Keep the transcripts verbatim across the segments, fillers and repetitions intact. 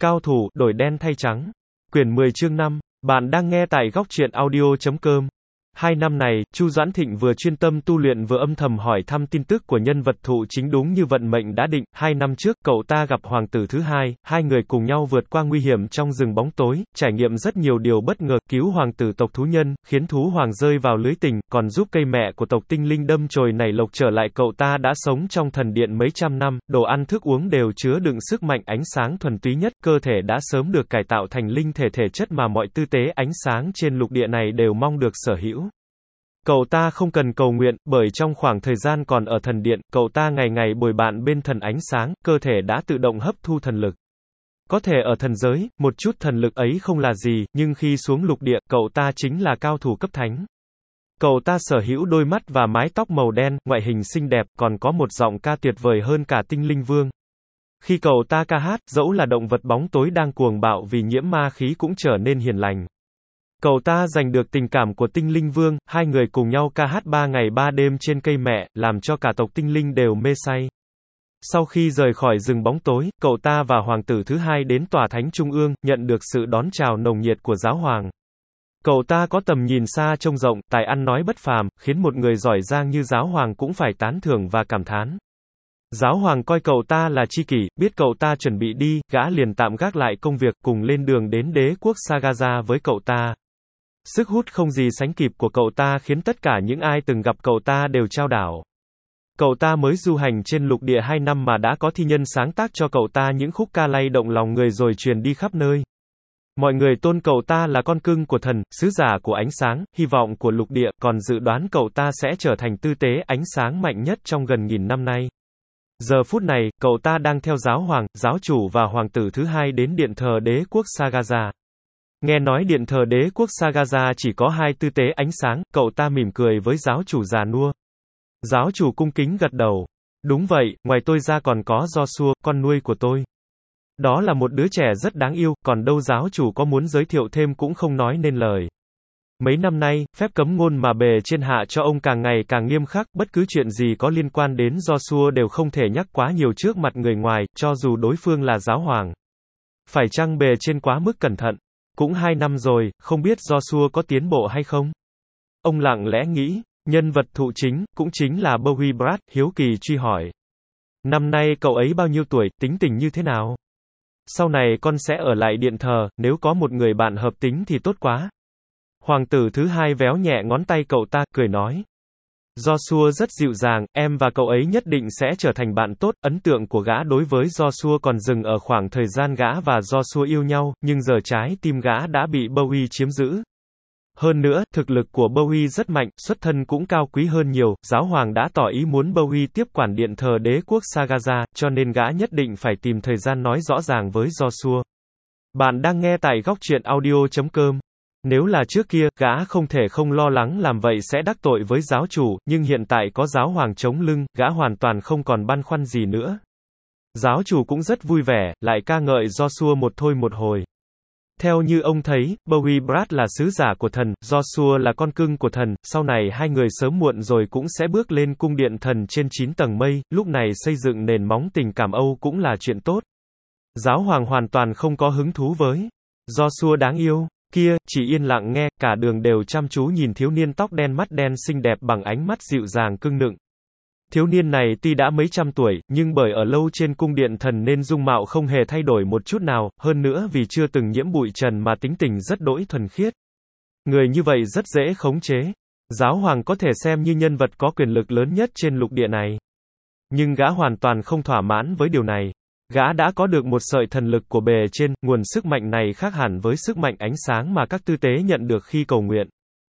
Cao thủ, đổi đen thay trắng. Quyển mười chương năm. Bạn đang nghe tại góc truyện audio chấm com. Hai năm này, Chu Doãn Thịnh vừa chuyên tâm tu luyện vừa âm thầm hỏi thăm tin tức của nhân vật thụ chính đúng như vận mệnh đã định. Hai năm trước, cậu ta gặp hoàng tử thứ hai, hai người cùng nhau vượt qua nguy hiểm trong rừng bóng tối, trải nghiệm rất nhiều điều bất ngờ, cứu hoàng tử tộc thú nhân, khiến thú hoàng rơi vào lưới tình, còn giúp cây mẹ của tộc tinh linh đâm chồi nảy lộc trở lại. Cậu ta đã sống trong thần điện mấy trăm năm, đồ ăn thức uống đều chứa đựng sức mạnh ánh sáng thuần túy nhất, cơ thể đã sớm được cải tạo thành linh thể thể chất mà mọi tư tế ánh sáng trên lục địa này đều mong được sở hữu. Cậu ta không cần cầu nguyện, bởi trong khoảng thời gian còn ở thần điện, cậu ta ngày ngày bồi bạn bên thần ánh sáng, cơ thể đã tự động hấp thu thần lực. Có thể ở thần giới, một chút thần lực ấy không là gì, nhưng khi xuống lục địa, cậu ta chính là cao thủ cấp thánh. Cậu ta sở hữu đôi mắt và mái tóc màu đen, ngoại hình xinh đẹp, còn có một giọng ca tuyệt vời hơn cả tinh linh vương. Khi cậu ta ca hát, dẫu là động vật bóng tối đang cuồng bạo vì nhiễm ma khí cũng trở nên hiền lành. Cậu ta giành được tình cảm của tinh linh vương, hai người cùng nhau ca hát ba ngày ba đêm trên cây mẹ, làm cho cả tộc tinh linh đều mê say. Sau khi rời khỏi rừng bóng tối, cậu ta và hoàng tử thứ hai đến tòa thánh trung ương, nhận được sự đón chào nồng nhiệt của giáo hoàng. Cậu ta có tầm nhìn xa trông rộng, tài ăn nói bất phàm, khiến một người giỏi giang như giáo hoàng cũng phải tán thưởng và cảm thán. Giáo hoàng coi cậu ta là tri kỷ, biết cậu ta chuẩn bị đi, gã liền tạm gác lại công việc, cùng lên đường đến đế quốc Sagaza với cậu ta. Sức hút không gì sánh kịp của cậu ta khiến tất cả những ai từng gặp cậu ta đều chao đảo. Cậu ta mới du hành trên lục địa hai năm mà đã có thi nhân sáng tác cho cậu ta những khúc ca lay động lòng người rồi truyền đi khắp nơi. Mọi người tôn cậu ta là con cưng của thần, sứ giả của ánh sáng, hy vọng của lục địa, còn dự đoán cậu ta sẽ trở thành tư tế ánh sáng mạnh nhất trong gần nghìn năm nay. Giờ phút này, cậu ta đang theo giáo hoàng, giáo chủ và hoàng tử thứ hai đến điện thờ đế quốc Sagaza. Nghe nói điện thờ đế quốc Sagaza chỉ có hai tư tế ánh sáng, cậu ta mỉm cười với giáo chủ già nua. Giáo chủ cung kính gật đầu. Đúng vậy, ngoài tôi ra còn có Joshua, con nuôi của tôi. Đó là một đứa trẻ rất đáng yêu, còn đâu giáo chủ có muốn giới thiệu thêm cũng không nói nên lời. Mấy năm nay, phép cấm ngôn mà bề trên hạ cho ông càng ngày càng nghiêm khắc, bất cứ chuyện gì có liên quan đến Joshua đều không thể nhắc quá nhiều trước mặt người ngoài, cho dù đối phương là giáo hoàng. Phải chăng bề trên quá mức cẩn thận? Cũng hai năm rồi, không biết Joshua có tiến bộ hay không? Ông lặng lẽ nghĩ, nhân vật thụ chính, cũng chính là Bowie Brad, hiếu kỳ truy hỏi. Năm nay cậu ấy bao nhiêu tuổi, tính tình như thế nào? Sau này con sẽ ở lại điện thờ, nếu có một người bạn hợp tính thì tốt quá. Hoàng tử thứ hai véo nhẹ ngón tay cậu ta, cười nói. Joshua rất dịu dàng, em và cậu ấy nhất định sẽ trở thành bạn tốt. Ấn tượng của gã đối với Joshua còn dừng ở khoảng thời gian gã và Joshua yêu nhau, nhưng giờ trái tim gã đã bị Bowie chiếm giữ. Hơn nữa, thực lực của Bowie rất mạnh, xuất thân cũng cao quý hơn nhiều. Giáo hoàng đã tỏ ý muốn Bowie tiếp quản điện thờ đế quốc Sagaza, cho nên gã nhất định phải tìm thời gian nói rõ ràng với Joshua. Bạn đang nghe tại góc truyện audio chấm com. Nếu là trước kia, gã không thể không lo lắng làm vậy sẽ đắc tội với giáo chủ, nhưng hiện tại có giáo hoàng chống lưng, gã hoàn toàn không còn băn khoăn gì nữa. Giáo chủ cũng rất vui vẻ, lại ca ngợi Joshua một thôi một hồi. Theo như ông thấy, Bowie Brad là sứ giả của thần, Joshua là con cưng của thần, sau này hai người sớm muộn rồi cũng sẽ bước lên cung điện thần trên chín tầng mây, lúc này xây dựng nền móng tình cảm Âu cũng là chuyện tốt. Giáo hoàng hoàn toàn không có hứng thú với Joshua đáng yêu kia, chỉ yên lặng nghe, cả đường đều chăm chú nhìn thiếu niên tóc đen mắt đen xinh đẹp bằng ánh mắt dịu dàng cưng nựng. Thiếu niên này tuy đã mấy trăm tuổi, nhưng bởi ở lâu trên cung điện thần nên dung mạo không hề thay đổi một chút nào, hơn nữa vì chưa từng nhiễm bụi trần mà tính tình rất đỗi thuần khiết. Người như vậy rất dễ khống chế. Giáo hoàng có thể xem như nhân vật có quyền lực lớn nhất trên lục địa này. Nhưng gã hoàn toàn không thỏa mãn với điều này. Gã đã có được một sợi thần lực của bề trên, nguồn sức mạnh này khác hẳn với sức mạnh ánh sáng mà các tư tế nhận được khi cầu nguyện.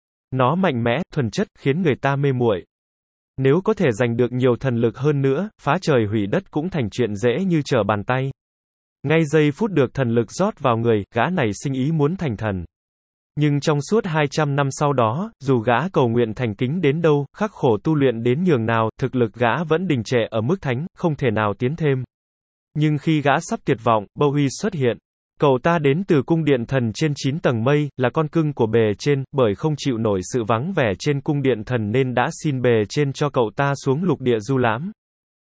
Nó mạnh mẽ, thuần chất, khiến người ta mê muội. Nếu có thể giành được nhiều thần lực hơn nữa, phá trời hủy đất cũng thành chuyện dễ như trở bàn tay. Ngay giây phút được thần lực rót vào người, gã này sinh ý muốn thành thần. Nhưng trong suốt hai trăm năm sau đó, dù gã cầu nguyện thành kính đến đâu, khắc khổ tu luyện đến nhường nào, thực lực gã vẫn đình trệ ở mức thánh, không thể nào tiến thêm. Nhưng khi gã sắp tuyệt vọng, Bowie xuất hiện. Cậu ta đến từ cung điện thần trên chín tầng mây, là con cưng của bề trên, bởi không chịu nổi sự vắng vẻ trên cung điện thần nên đã xin bề trên cho cậu ta xuống lục địa du lãm.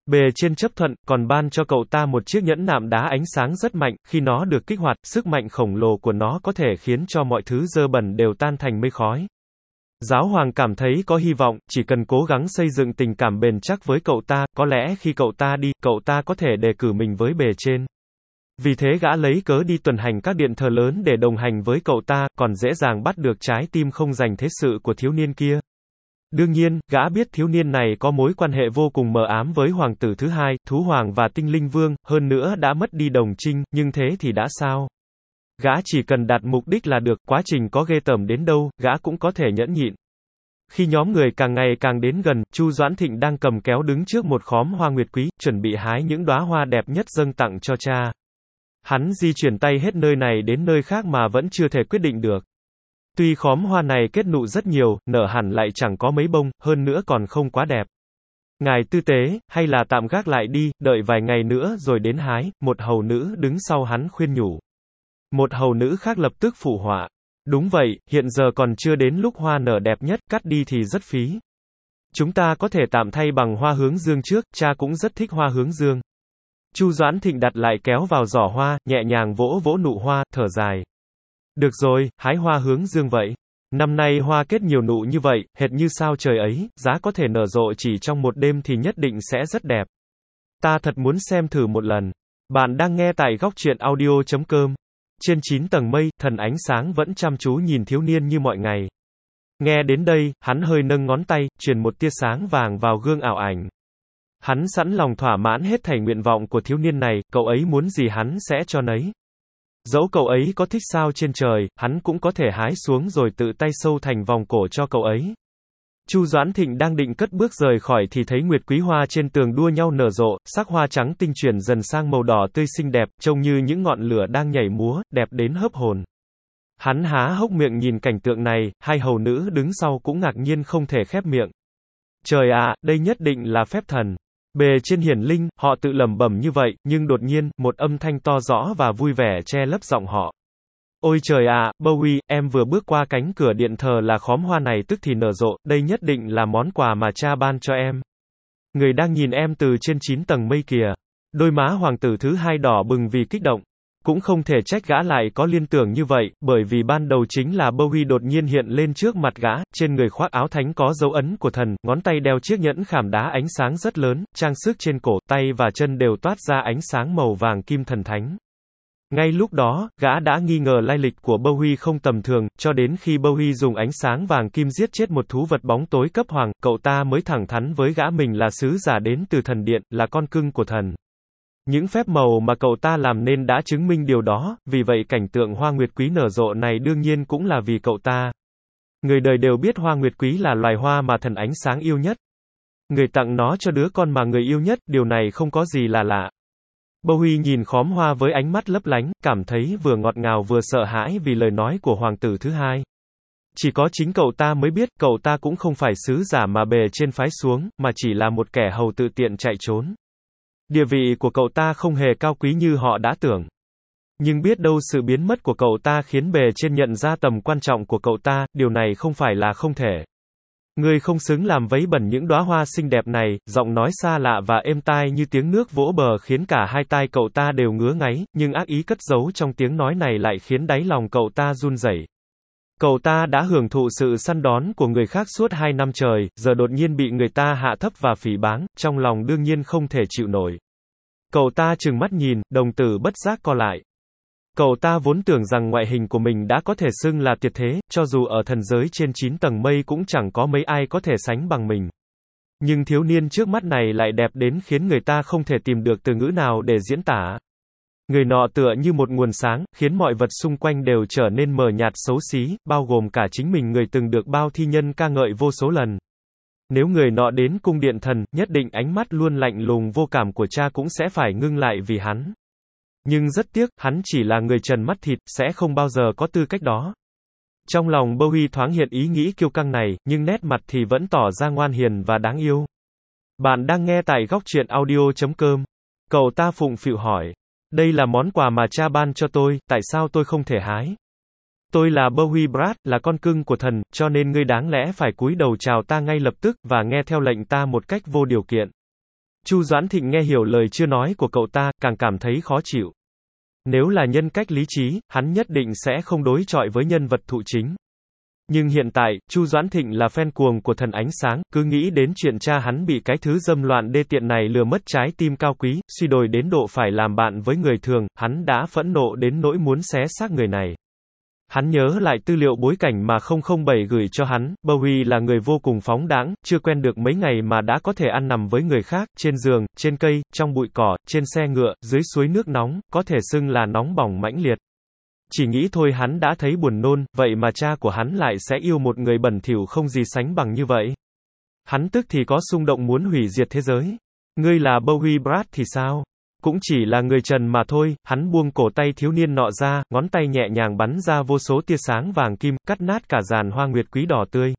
Bề trên chấp thuận, còn ban cho cậu ta một chiếc nhẫn nạm đá ánh sáng rất mạnh, khi nó được kích hoạt, sức mạnh khổng lồ của nó có thể khiến cho mọi thứ dơ bẩn đều tan thành mây khói. Giáo hoàng cảm thấy có hy vọng, chỉ cần cố gắng xây dựng tình cảm bền chắc với cậu ta, có lẽ khi cậu ta đi, cậu ta có thể đề cử mình với bề trên. Vì thế gã lấy cớ đi tuần hành các điện thờ lớn để đồng hành với cậu ta, còn dễ dàng bắt được trái tim không dành thế sự của thiếu niên kia. Đương nhiên, gã biết thiếu niên này có mối quan hệ vô cùng mờ ám với hoàng tử thứ hai, thú hoàng và tinh linh vương, hơn nữa đã mất đi đồng trinh, nhưng thế thì đã sao? Gã chỉ cần đạt mục đích là được, quá trình có ghê tởm đến đâu, gã cũng có thể nhẫn nhịn. Khi nhóm người càng ngày càng đến gần, Chu Doãn Thịnh đang cầm kéo đứng trước một khóm hoa nguyệt quý, chuẩn bị hái những đóa hoa đẹp nhất dâng tặng cho cha. Hắn di chuyển tay hết nơi này đến nơi khác mà vẫn chưa thể quyết định được. Tuy khóm hoa này kết nụ rất nhiều, nở hẳn lại chẳng có mấy bông, hơn nữa còn không quá đẹp. Ngài tư tế, hay là tạm gác lại đi, đợi vài ngày nữa rồi đến hái, một hầu nữ đứng sau hắn khuyên nhủ. Một hầu nữ khác lập tức phụ họa. Đúng vậy, hiện giờ còn chưa đến lúc hoa nở đẹp nhất, cắt đi thì rất phí. Chúng ta có thể tạm thay bằng hoa hướng dương trước, cha cũng rất thích hoa hướng dương. Chu Doãn Thịnh đặt lại kéo vào giỏ hoa, nhẹ nhàng vỗ vỗ nụ hoa, thở dài. Được rồi, hái hoa hướng dương vậy. Năm nay hoa kết nhiều nụ như vậy, hệt như sao trời ấy, giá có thể nở rộ chỉ trong một đêm thì nhất định sẽ rất đẹp. Ta thật muốn xem thử một lần. Bạn đang nghe tại góc truyện audio chấm com. Trên chín tầng mây, thần ánh sáng vẫn chăm chú nhìn thiếu niên như mọi ngày. Nghe đến đây, hắn hơi nâng ngón tay, truyền một tia sáng vàng vào gương ảo ảnh. Hắn sẵn lòng thỏa mãn hết thảy nguyện vọng của thiếu niên này, cậu ấy muốn gì hắn sẽ cho nấy. Dẫu cậu ấy có thích sao trên trời, hắn cũng có thể hái xuống rồi tự tay sâu thành vòng cổ cho cậu ấy. Chu Doãn Thịnh đang định cất bước rời khỏi thì thấy nguyệt quý hoa trên tường đua nhau nở rộ, sắc hoa trắng tinh chuyển dần sang màu đỏ tươi xinh đẹp, trông như những ngọn lửa đang nhảy múa, đẹp đến hớp hồn. Hắn há hốc miệng nhìn cảnh tượng này, hai hầu nữ đứng sau cũng ngạc nhiên không thể khép miệng. Trời ạ, đây nhất định là phép thần. Bề trên hiển linh, họ tự lẩm bẩm như vậy, nhưng đột nhiên, một âm thanh to rõ và vui vẻ che lấp giọng họ. Ôi trời ạ, Bowie, em vừa bước qua cánh cửa điện thờ là khóm hoa này tức thì nở rộ, đây nhất định là món quà mà cha ban cho em. Người đang nhìn em từ trên chín tầng mây kìa. Đôi má hoàng tử thứ hai đỏ bừng vì kích động. Cũng không thể trách gã lại có liên tưởng như vậy, bởi vì ban đầu chính là Bowie đột nhiên hiện lên trước mặt gã, trên người khoác áo thánh có dấu ấn của thần, ngón tay đeo chiếc nhẫn khảm đá ánh sáng rất lớn, trang sức trên cổ, tay và chân đều toát ra ánh sáng màu vàng kim thần thánh. Ngay lúc đó, gã đã nghi ngờ lai lịch của Bowie không tầm thường, cho đến khi Bowie dùng ánh sáng vàng kim giết chết một thú vật bóng tối cấp hoàng, cậu ta mới thẳng thắn với gã mình là sứ giả đến từ thần điện, là con cưng của thần. Những phép màu mà cậu ta làm nên đã chứng minh điều đó, vì vậy cảnh tượng hoa nguyệt quý nở rộ này đương nhiên cũng là vì cậu ta. Người đời đều biết hoa nguyệt quý là loài hoa mà thần ánh sáng yêu nhất. Người tặng nó cho đứa con mà người yêu nhất, điều này không có gì là lạ. Bowie nhìn khóm hoa với ánh mắt lấp lánh, cảm thấy vừa ngọt ngào vừa sợ hãi vì lời nói của hoàng tử thứ hai. Chỉ có chính cậu ta mới biết, cậu ta cũng không phải sứ giả mà bề trên phái xuống, mà chỉ là một kẻ hầu tự tiện chạy trốn. Địa vị của cậu ta không hề cao quý như họ đã tưởng. Nhưng biết đâu sự biến mất của cậu ta khiến bề trên nhận ra tầm quan trọng của cậu ta, điều này không phải là không thể. Ngươi không xứng làm vấy bẩn những đóa hoa xinh đẹp này, giọng nói xa lạ và êm tai như tiếng nước vỗ bờ khiến cả hai tai cậu ta đều ngứa ngáy, nhưng ác ý cất giấu trong tiếng nói này lại khiến đáy lòng cậu ta run rẩy. Cậu ta đã hưởng thụ sự săn đón của người khác suốt hai năm trời, giờ đột nhiên bị người ta hạ thấp và phỉ báng, trong lòng đương nhiên không thể chịu nổi. Cậu ta trừng mắt nhìn, đồng tử bất giác co lại. Cậu ta vốn tưởng rằng ngoại hình của mình đã có thể xưng là tuyệt thế, cho dù ở thần giới trên chín tầng mây cũng chẳng có mấy ai có thể sánh bằng mình. Nhưng thiếu niên trước mắt này lại đẹp đến khiến người ta không thể tìm được từ ngữ nào để diễn tả. Người nọ tựa như một nguồn sáng, khiến mọi vật xung quanh đều trở nên mờ nhạt xấu xí, bao gồm cả chính mình người từng được bao thi nhân ca ngợi vô số lần. Nếu người nọ đến cung điện thần, nhất định ánh mắt luôn lạnh lùng vô cảm của cha cũng sẽ phải ngưng lại vì hắn. Nhưng rất tiếc, hắn chỉ là người trần mắt thịt, sẽ không bao giờ có tư cách đó. Trong lòng Bowie thoáng hiện ý nghĩ kiêu căng này, nhưng nét mặt thì vẫn tỏ ra ngoan hiền và đáng yêu. Bạn đang nghe tại góc truyện audio chấm com. Cậu ta phụng phịu hỏi. Đây là món quà mà cha ban cho tôi, tại sao tôi không thể hái? Tôi là Bowie Brad, là con cưng của thần, cho nên ngươi đáng lẽ phải cúi đầu chào ta ngay lập tức, và nghe theo lệnh ta một cách vô điều kiện. Chu Doãn Thịnh nghe hiểu lời chưa nói của cậu ta, càng cảm thấy khó chịu. Nếu là nhân cách lý trí, hắn nhất định sẽ không đối chọi với nhân vật thụ chính. Nhưng hiện tại, Chu Doãn Thịnh là fan cuồng của thần ánh sáng, cứ nghĩ đến chuyện cha hắn bị cái thứ dâm loạn đê tiện này lừa mất trái tim cao quý, suy đồi đến độ phải làm bạn với người thường, hắn đã phẫn nộ đến nỗi muốn xé xác người này. Hắn nhớ lại tư liệu bối cảnh mà không không bảy gửi cho hắn, Bowie là người vô cùng phóng đãng, chưa quen được mấy ngày mà đã có thể ăn nằm với người khác, trên giường, trên cây, trong bụi cỏ, trên xe ngựa, dưới suối nước nóng, có thể xưng là nóng bỏng mãnh liệt. Chỉ nghĩ thôi hắn đã thấy buồn nôn, vậy mà cha của hắn lại sẽ yêu một người bẩn thỉu không gì sánh bằng như vậy. Hắn tức thì có xung động muốn hủy diệt thế giới. Ngươi là Bowie Brad thì sao? Cũng chỉ là người trần mà thôi. Hắn buông cổ tay thiếu niên nọ ra, ngón tay nhẹ nhàng bắn ra vô số tia sáng vàng kim, cắt nát cả dàn hoa nguyệt quý đỏ tươi.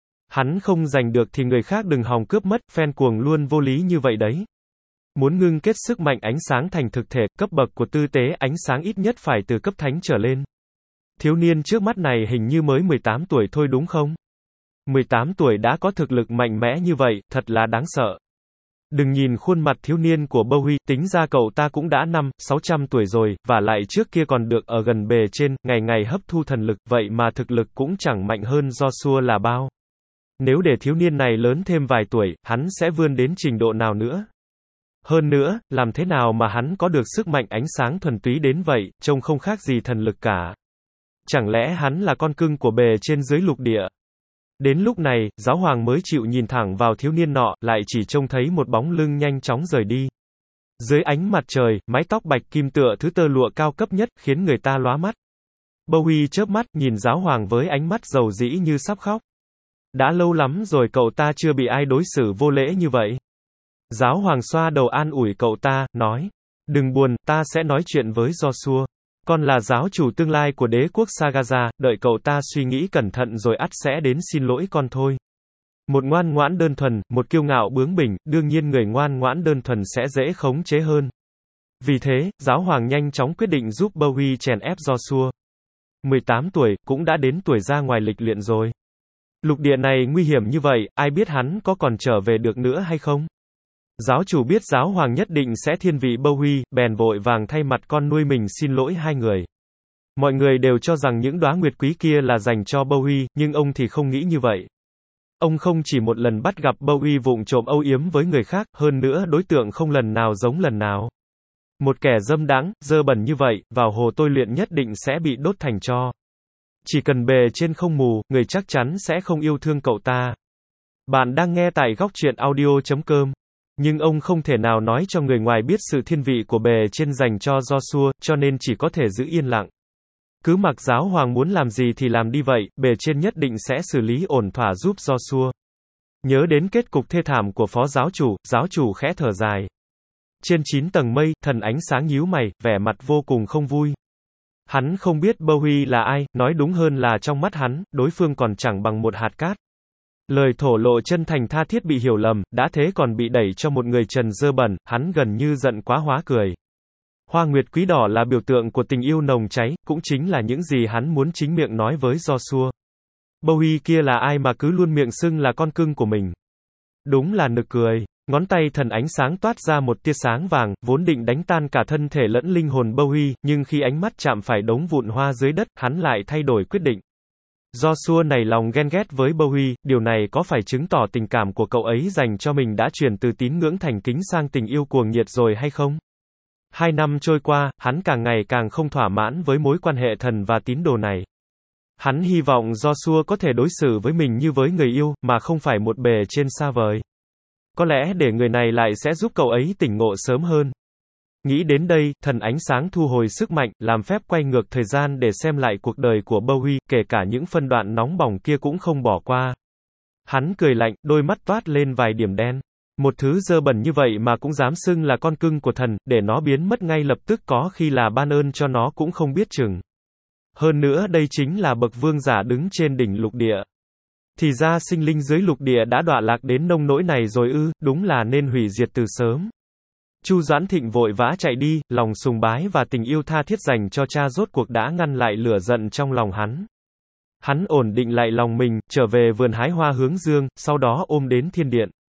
Hắn không giành được thì người khác đừng hòng cướp mất, fan cuồng luôn vô lý như vậy đấy. Muốn ngưng kết sức mạnh ánh sáng thành thực thể, cấp bậc của tư tế ánh sáng ít nhất phải từ cấp thánh trở lên. Thiếu niên trước mắt này hình như mới mười tám tuổi thôi đúng không? mười tám tuổi đã có thực lực mạnh mẽ như vậy, thật là đáng sợ. Đừng nhìn khuôn mặt thiếu niên của Bowie, tính ra cậu ta cũng đã năm, sáu trăm tuổi rồi, và lại trước kia còn được ở gần bề trên, ngày ngày hấp thu thần lực, vậy mà thực lực cũng chẳng mạnh hơn Joshua là bao. Nếu để thiếu niên này lớn thêm vài tuổi, hắn sẽ vươn đến trình độ nào nữa? Hơn nữa, làm thế nào mà hắn có được sức mạnh ánh sáng thuần túy đến vậy, trông không khác gì thần lực cả. Chẳng lẽ hắn là con cưng của bề trên dưới lục địa? Đến lúc này, giáo hoàng mới chịu nhìn thẳng vào thiếu niên nọ, lại chỉ trông thấy một bóng lưng nhanh chóng rời đi. Dưới ánh mặt trời, mái tóc bạch kim tựa thứ tơ lụa cao cấp nhất, khiến người ta lóa mắt. Bowie chớp mắt, nhìn giáo hoàng với ánh mắt dầu dĩ như sắp khóc. Đã lâu lắm rồi cậu ta chưa bị ai đối xử vô lễ như vậy. Giáo hoàng xoa đầu an ủi cậu ta, nói, đừng buồn, ta sẽ nói chuyện với Joshua. Con là giáo chủ tương lai của đế quốc Sagaza, đợi cậu ta suy nghĩ cẩn thận rồi ắt sẽ đến xin lỗi con thôi. Một ngoan ngoãn đơn thuần, một kiêu ngạo bướng bỉnh, đương nhiên người ngoan ngoãn đơn thuần sẽ dễ khống chế hơn. Vì thế, giáo hoàng nhanh chóng quyết định giúp Bowie chèn ép Joshua. mười tám tuổi, cũng đã đến tuổi ra ngoài lịch luyện rồi. Lục địa này nguy hiểm như vậy, ai biết hắn có còn trở về được nữa hay không? Giáo chủ biết giáo hoàng nhất định sẽ thiên vị Bowie, bèn vội vàng thay mặt con nuôi mình xin lỗi hai người. Mọi người đều cho rằng những đóa nguyệt quý kia là dành cho Bowie, nhưng ông thì không nghĩ như vậy. Ông không chỉ một lần bắt gặp Bowie vụng trộm âu yếm với người khác, hơn nữa đối tượng không lần nào giống lần nào. Một kẻ dâm đãng, dơ bẩn như vậy, vào hồ tôi luyện nhất định sẽ bị đốt thành tro. Chỉ cần bề trên không mù, người chắc chắn sẽ không yêu thương cậu ta. Bạn đang nghe tại góc truyện audio chấm com. Nhưng ông không thể nào nói cho người ngoài biết sự thiên vị của bề trên dành cho Joshua, cho nên chỉ có thể giữ yên lặng. Cứ mặc giáo hoàng muốn làm gì thì làm đi vậy, bề trên nhất định sẽ xử lý ổn thỏa giúp Joshua. Nhớ đến kết cục thê thảm của phó giáo chủ, giáo chủ khẽ thở dài. Trên chín tầng mây, thần ánh sáng nhíu mày, vẻ mặt vô cùng không vui. Hắn không biết Bowie là ai, nói đúng hơn là trong mắt hắn, đối phương còn chẳng bằng một hạt cát. Lời thổ lộ chân thành tha thiết bị hiểu lầm, đã thế còn bị đẩy cho một người trần dơ bẩn, hắn gần như giận quá hóa cười. Hoa nguyệt quý đỏ là biểu tượng của tình yêu nồng cháy, cũng chính là những gì hắn muốn chính miệng nói với Joshua. Bowie kia là ai mà cứ luôn miệng xưng là con cưng của mình. Đúng là nực cười. Ngón tay thần ánh sáng toát ra một tia sáng vàng, vốn định đánh tan cả thân thể lẫn linh hồn Bowie, nhưng khi ánh mắt chạm phải đống vụn hoa dưới đất, hắn lại thay đổi quyết định. Joshua nảy lòng ghen ghét với Bowie, điều này có phải chứng tỏ tình cảm của cậu ấy dành cho mình đã chuyển từ tín ngưỡng thành kính sang tình yêu cuồng nhiệt rồi hay không? Hai năm trôi qua, hắn càng ngày càng không thỏa mãn với mối quan hệ thần và tín đồ này. Hắn hy vọng Joshua có thể đối xử với mình như với người yêu, mà không phải một bề trên xa vời. Có lẽ để người này lại sẽ giúp cậu ấy tỉnh ngộ sớm hơn. Nghĩ đến đây, thần ánh sáng thu hồi sức mạnh, làm phép quay ngược thời gian để xem lại cuộc đời của Bowie, kể cả những phân đoạn nóng bỏng kia cũng không bỏ qua. Hắn cười lạnh, đôi mắt toát lên vài điểm đen. Một thứ dơ bẩn như vậy mà cũng dám xưng là con cưng của thần, để nó biến mất ngay lập tức có khi là ban ơn cho nó cũng không biết chừng. Hơn nữa đây chính là bậc vương giả đứng trên đỉnh lục địa. Thì ra sinh linh dưới lục địa đã đọa lạc đến nông nỗi này rồi ư, đúng là nên hủy diệt từ sớm. Chu Doãn Thịnh vội vã chạy đi, lòng sùng bái và tình yêu tha thiết dành cho cha rốt cuộc đã ngăn lại lửa giận trong lòng hắn. Hắn ổn định lại lòng mình, trở về vườn hái hoa hướng dương, sau đó ôm đến thiên điện.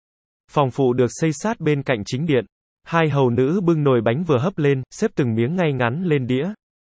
Phòng phụ được xây sát bên cạnh chính điện. Hai hầu nữ bưng nồi bánh vừa hấp lên, xếp từng miếng ngay ngắn lên đĩa.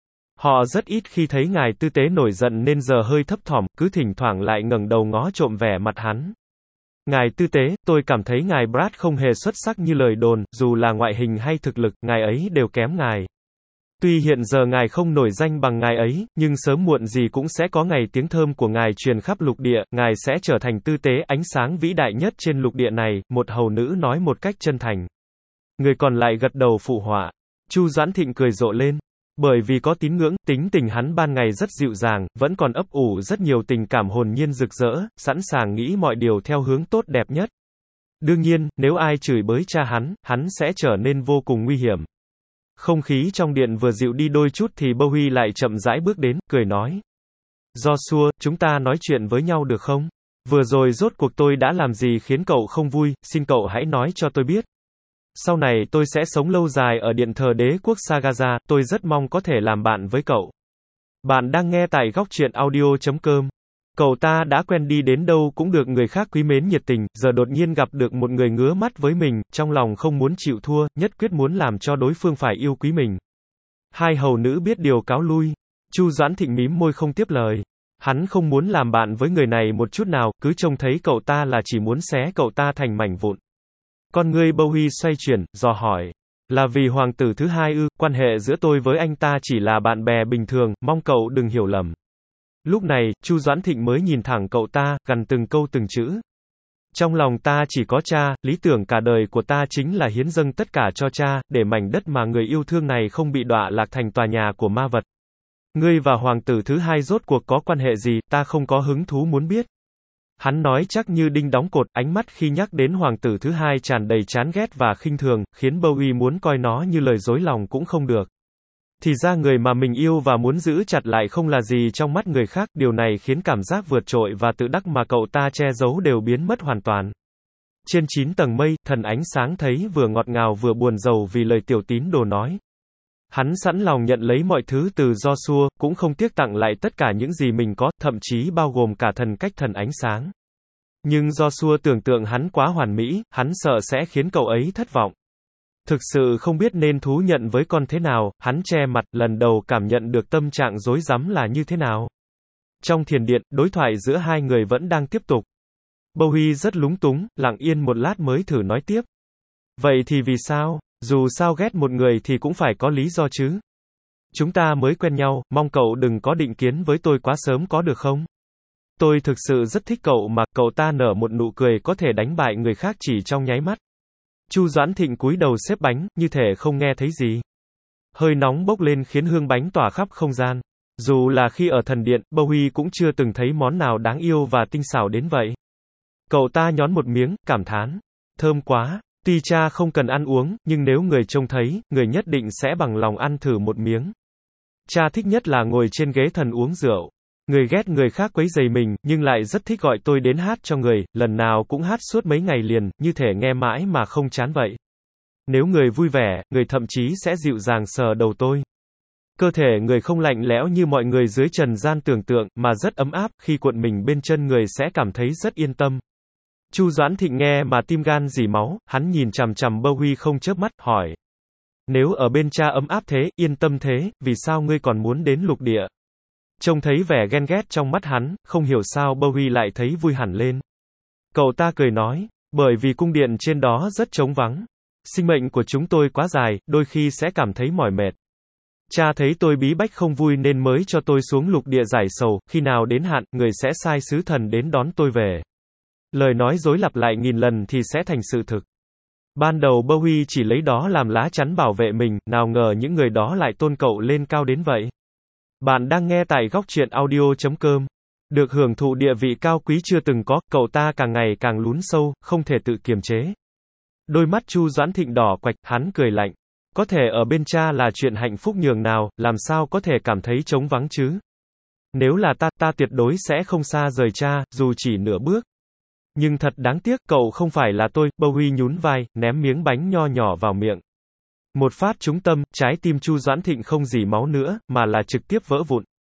Họ rất ít khi thấy ngài tư tế nổi giận nên giờ hơi thấp thỏm, cứ thỉnh thoảng lại ngẩng đầu ngó trộm vẻ mặt hắn. Ngài tư tế, tôi cảm thấy ngài Brad không hề xuất sắc như lời đồn, dù là ngoại hình hay thực lực, ngài ấy đều kém ngài. Tuy hiện giờ ngài không nổi danh bằng ngài ấy, nhưng sớm muộn gì cũng sẽ có ngày tiếng thơm của ngài truyền khắp lục địa, ngài sẽ trở thành tư tế ánh sáng vĩ đại nhất trên lục địa này, một hầu nữ nói một cách chân thành. Người còn lại gật đầu phụ họa. Chu Doãn Thịnh cười rộ lên. Bởi vì có tín ngưỡng, tính tình hắn ban ngày rất dịu dàng, vẫn còn ấp ủ rất nhiều tình cảm hồn nhiên rực rỡ, sẵn sàng nghĩ mọi điều theo hướng tốt đẹp nhất. Đương nhiên, nếu ai chửi bới cha hắn, hắn sẽ trở nên vô cùng nguy hiểm. Không khí trong điện vừa dịu đi đôi chút thì Bowie lại chậm rãi bước đến, cười nói. Joshua, chúng ta nói chuyện với nhau được không? Vừa rồi rốt cuộc tôi đã làm gì khiến cậu không vui, xin cậu hãy nói cho tôi biết. Sau này tôi sẽ sống lâu dài ở điện thờ đế quốc Sagaza, tôi rất mong có thể làm bạn với cậu. Bạn đang nghe tại góc truyện audio chấm com. Cậu ta đã quen đi đến đâu cũng được người khác quý mến nhiệt tình, giờ đột nhiên gặp được một người ngứa mắt với mình, trong lòng không muốn chịu thua, nhất quyết muốn làm cho đối phương phải yêu quý mình. Hai hầu nữ biết điều cáo lui. Chu Doãn Thịnh mím môi không tiếp lời. Hắn không muốn làm bạn với người này một chút nào, cứ trông thấy cậu ta là chỉ muốn xé cậu ta thành mảnh vụn. Con ngươi Bowie xoay chuyển, dò hỏi. Là vì hoàng tử thứ hai ư, quan hệ giữa tôi với anh ta chỉ là bạn bè bình thường, mong cậu đừng hiểu lầm. Lúc này, Chu Doãn Thịnh mới nhìn thẳng cậu ta, gằn từng câu từng chữ. Trong lòng ta chỉ có cha, lý tưởng cả đời của ta chính là hiến dâng tất cả cho cha, để mảnh đất mà người yêu thương này không bị đọa lạc thành tòa nhà của ma vật. Ngươi và hoàng tử thứ hai rốt cuộc có quan hệ gì, ta không có hứng thú muốn biết. Hắn nói chắc như đinh đóng cột, ánh mắt khi nhắc đến hoàng tử thứ hai tràn đầy chán ghét và khinh thường, khiến Bowie muốn coi nó như lời dối lòng cũng không được. Thì ra người mà mình yêu và muốn giữ chặt lại không là gì trong mắt người khác, điều này khiến cảm giác vượt trội và tự đắc mà cậu ta che giấu đều biến mất hoàn toàn. Trên chín tầng mây, thần ánh sáng thấy vừa ngọt ngào vừa buồn rầu vì lời tiểu tín đồ nói. Hắn sẵn lòng nhận lấy mọi thứ từ Joshua, cũng không tiếc tặng lại tất cả những gì mình có, thậm chí bao gồm cả thần cách thần ánh sáng. Nhưng Joshua tưởng tượng hắn quá hoàn mỹ, hắn sợ sẽ khiến cậu ấy thất vọng. Thực sự không biết nên thú nhận với con thế nào, hắn che mặt, lần đầu cảm nhận được tâm trạng rối rắm là như thế nào. Trong thiền điện, đối thoại giữa hai người vẫn đang tiếp tục. Bowie rất lúng túng, lặng yên một lát mới thử nói tiếp. Vậy thì vì sao? Dù sao ghét một người thì cũng phải có lý do chứ. Chúng ta mới quen nhau, mong cậu đừng có định kiến với tôi quá sớm có được không? Tôi thực sự rất thích cậu mà, cậu ta nở một nụ cười có thể đánh bại người khác chỉ trong nháy mắt. Chu Doãn Thịnh cúi đầu xếp bánh, như thể không nghe thấy gì. Hơi nóng bốc lên khiến hương bánh tỏa khắp không gian. Dù là khi ở thần điện, Bowie cũng chưa từng thấy món nào đáng yêu và tinh xảo đến vậy. Cậu ta nhón một miếng, cảm thán. Thơm quá. Tuy cha không cần ăn uống, nhưng nếu người trông thấy, người nhất định sẽ bằng lòng ăn thử một miếng. Cha thích nhất là ngồi trên ghế thần uống rượu. Người ghét người khác quấy rầy mình, nhưng lại rất thích gọi tôi đến hát cho người, lần nào cũng hát suốt mấy ngày liền, như thể nghe mãi mà không chán vậy. Nếu người vui vẻ, người thậm chí sẽ dịu dàng sờ đầu tôi. Cơ thể người không lạnh lẽo như mọi người dưới trần gian tưởng tượng, mà rất ấm áp, khi cuộn mình bên chân người sẽ cảm thấy rất yên tâm. Chu Doãn Thịnh nghe mà tim gan rỉ máu, hắn nhìn chằm chằm Bowie không chớp mắt, hỏi. Nếu ở bên cha ấm áp thế, yên tâm thế, vì sao ngươi còn muốn đến lục địa? Trông thấy vẻ ghen ghét trong mắt hắn, không hiểu sao Bowie lại thấy vui hẳn lên. Cậu ta cười nói, bởi vì cung điện trên đó rất trống vắng. Sinh mệnh của chúng tôi quá dài, đôi khi sẽ cảm thấy mỏi mệt. Cha thấy tôi bí bách không vui nên mới cho tôi xuống lục địa giải sầu, khi nào đến hạn, người sẽ sai sứ thần đến đón tôi về. Lời nói dối lặp lại nghìn lần thì sẽ thành sự thực. Ban đầu Bowie chỉ lấy đó làm lá chắn bảo vệ mình, nào ngờ những người đó lại tôn cậu lên cao đến vậy. Bạn đang nghe tại góc truyện audio chấm com. Được hưởng thụ địa vị cao quý chưa từng có, cậu ta càng ngày càng lún sâu, không thể tự kiềm chế. Đôi mắt Chu Doãn Thịnh đỏ quạch, hắn cười lạnh. Có thể ở bên cha là chuyện hạnh phúc nhường nào, làm sao có thể cảm thấy trống vắng chứ? Nếu là ta, ta tuyệt đối sẽ không xa rời cha, dù chỉ nửa bước. Nhưng thật đáng tiếc, cậu không phải là tôi. Bowie nhún vai, ném miếng bánh nho nhỏ vào miệng. Một phát trúng tâm, trái tim Chu Doãn Thịnh không dỉ máu nữa, mà là trực tiếp vỡ vụn.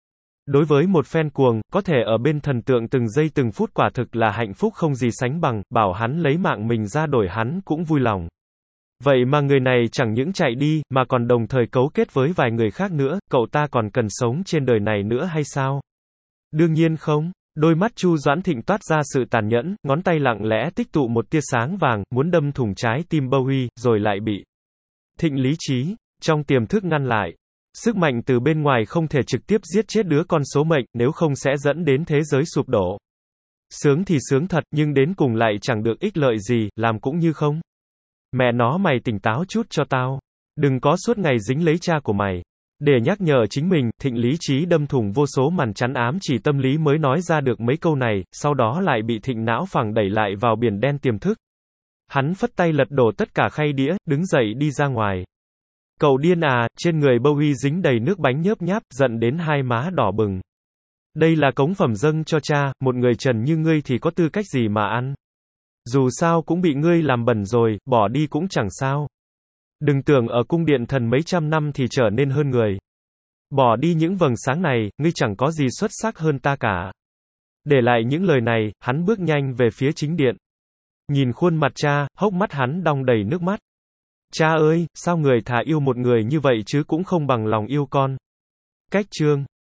Đối với một fan cuồng, có thể ở bên thần tượng từng giây từng phút quả thực là hạnh phúc không gì sánh bằng, bảo hắn lấy mạng mình ra đổi hắn cũng vui lòng. Vậy mà người này chẳng những chạy đi, mà còn đồng thời cấu kết với vài người khác nữa, cậu ta còn cần sống trên đời này nữa hay sao? Đương nhiên không. Đôi mắt Chu Doãn Thịnh toát ra sự tàn nhẫn, ngón tay lặng lẽ tích tụ một tia sáng vàng, muốn đâm thủng trái tim Bowie, rồi lại bị Thịnh lý trí trong tiềm thức ngăn lại. Sức mạnh từ bên ngoài không thể trực tiếp giết chết đứa con số mệnh, nếu không sẽ dẫn đến thế giới sụp đổ. Sướng thì sướng thật, nhưng đến cùng lại chẳng được ích lợi gì, làm cũng như không. Mẹ nó mày tỉnh táo chút cho tao. Đừng có suốt ngày dính lấy cha của mày. Để nhắc nhở chính mình, Thịnh lý trí đâm thủng vô số màn chắn ám chỉ tâm lý mới nói ra được mấy câu này, sau đó lại bị Thịnh não phẳng đẩy lại vào biển đen tiềm thức. Hắn phất tay lật đổ tất cả khay đĩa, đứng dậy đi ra ngoài. Cậu điên à, trên người Bowie dính đầy nước bánh nhớp nháp, giận đến hai má đỏ bừng. Đây là cống phẩm dâng cho cha, một người trần như ngươi thì có tư cách gì mà ăn. Dù sao cũng bị ngươi làm bẩn rồi, bỏ đi cũng chẳng sao. Đừng tưởng ở cung điện thần mấy trăm năm thì trở nên hơn người. Bỏ đi những vầng sáng này, ngươi chẳng có gì xuất sắc hơn ta cả. Để lại những lời này, hắn bước nhanh về phía chính điện. Nhìn khuôn mặt cha, hốc mắt hắn đong đầy nước mắt. Cha ơi, sao người thà yêu một người như vậy chứ cũng không bằng lòng yêu con. Cách chương